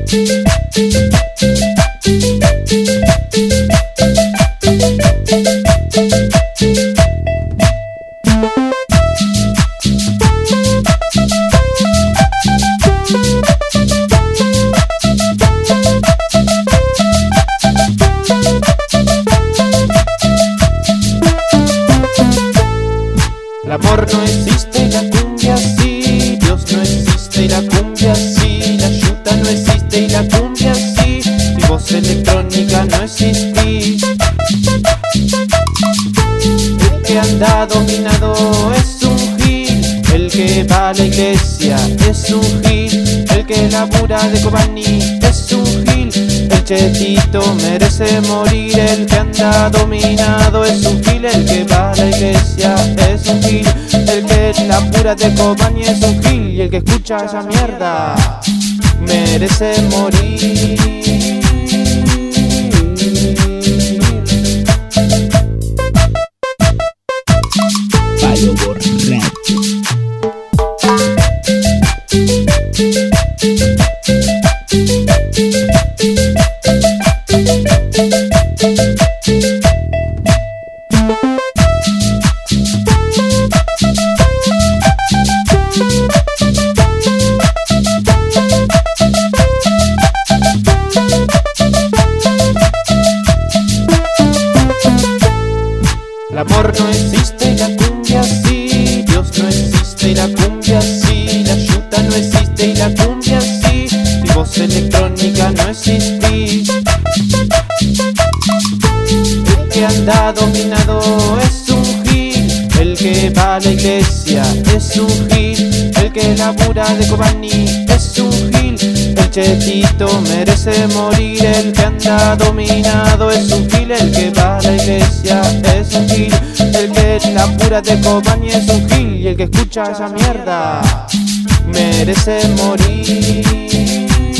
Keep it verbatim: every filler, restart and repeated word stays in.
El amor no existe y la cumbia sí, Dios no existe y la cumbia sí, la yuta no existe y la cumbia sí, y voz electrónica no existís. El que anda dominado es un gil, el que va a la iglesia es un gil, el que labura de Kobani es un gil, el chetito merece morir, el que anda dominado es un gil, el que va a la iglesia es un gil, el que labura de Kobani es un gil, y el que escucha esa mierda merece morir. Palo borracho. El amor no existe y la cumbia sí, Dios no existe y la cumbia sí, la yuta no existe y la cumbia sí, y voz electrónica no existís. El que anda dominado es un gil, el que va a la iglesia es un gil, el que labura de Kobani es un gil, el chetito merece morir, el que anda dominado es un gil, el que va a la iglesia es un gil, el que labura de Kobani es un gil, y el que escucha esa mierda merece morir.